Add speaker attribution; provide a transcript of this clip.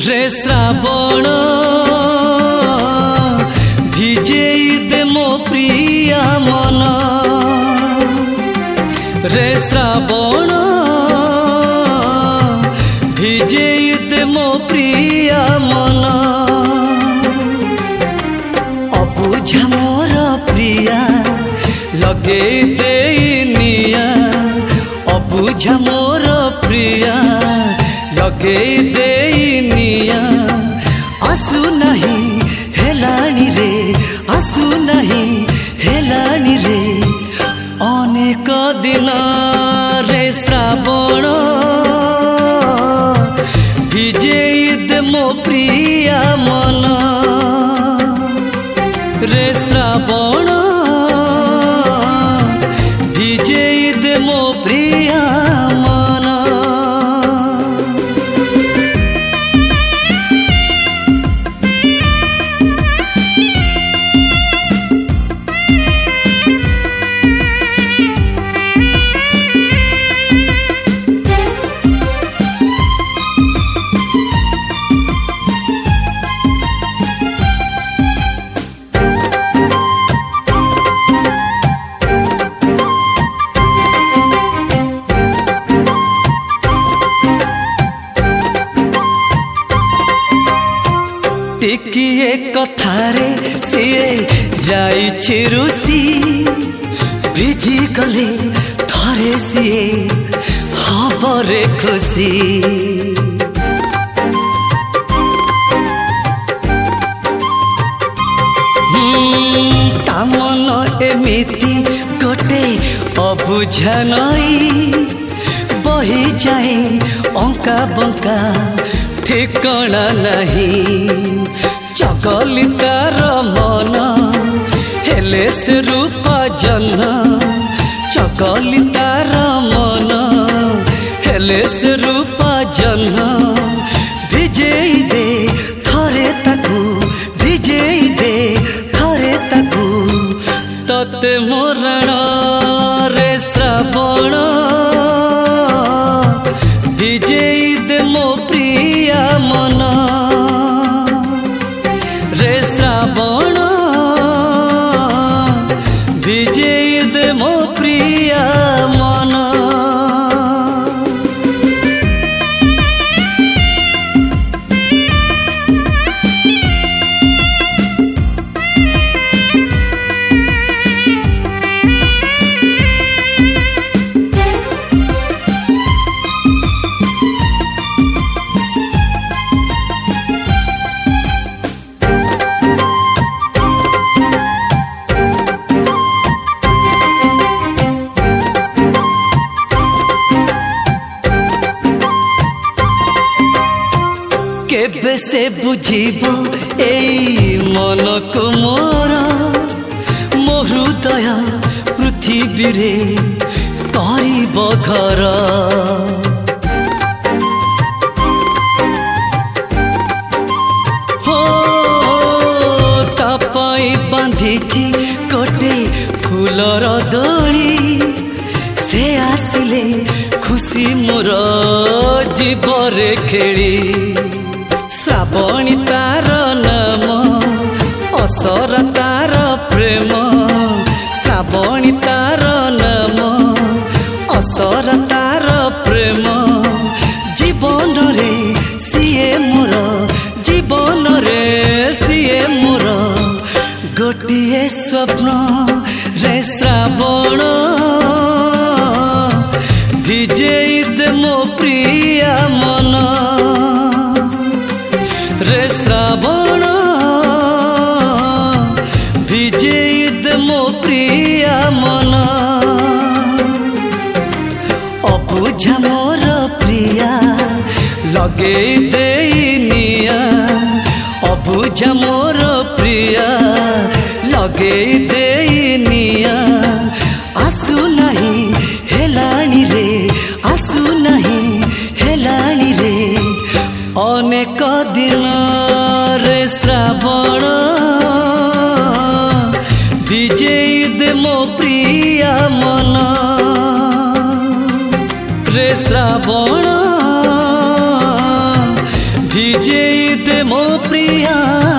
Speaker 1: रे श्रावण भिजेई दे मो प्रिया मन रे श्रावण भिजेई दे मो प्रिया मन अबुझा मोर प्रिया लगे दे निया अबुझा मोर प्रिया लगे दे निया आसु नहीं हेलानी रे आसु नहीं हेलानी रे अनेक दिन रे श्रावण भिजेई दे मो प्रिया मन रे श्रावण भिजेई दे मो प्रिया मन। टिकिए कथारे सीए जाइछि रुसी भिजी गले थरे सीए हबरे खुशी तामन एमिति गोटे अबुझा नई बही जाए अंका बंका ठिकଣା नहीं चगलितार मन हेले से रूपा जन्न चगलितार मन हेले से रूपा जन्न भिजेई दे थरे ताकू भिजेई दे थरे ताकू तते मोरण रे श्रावण भिजेई दे मो प्रिया मन रे श्रावण भिजेई दे मो प्रिया मन। केबे से बुझीबो एई मन को मोर मो हृदय पृथ्वी रे करिब घर हो तापाई बांधिछि गोटे फूलर दोली से आसिले खुशी मोर जीवरे खेली श्रावणी तार नाम असर तार प्रेम श्रावणी तार नाम असर तार प्रेम जीवन रे सीए मोर जीवन रे सीए मोर गोटिए स्वप्न रे श्रावण भिजेई दे मो प्रिया मन रे श्रावण भिजेई दे मो प्रिया मन अबुझा मोर प्रिया लगे दे निया अबुझा मोर प्रिया लगे दे निया आसु नहीं हेलानी रे आसु नहीं हेलानी रे अनेक दिन रे श्रावण भिजेई दे मो प्रिया मन रे श्रावण भिजेई ମୋ ପ୍ରିୟା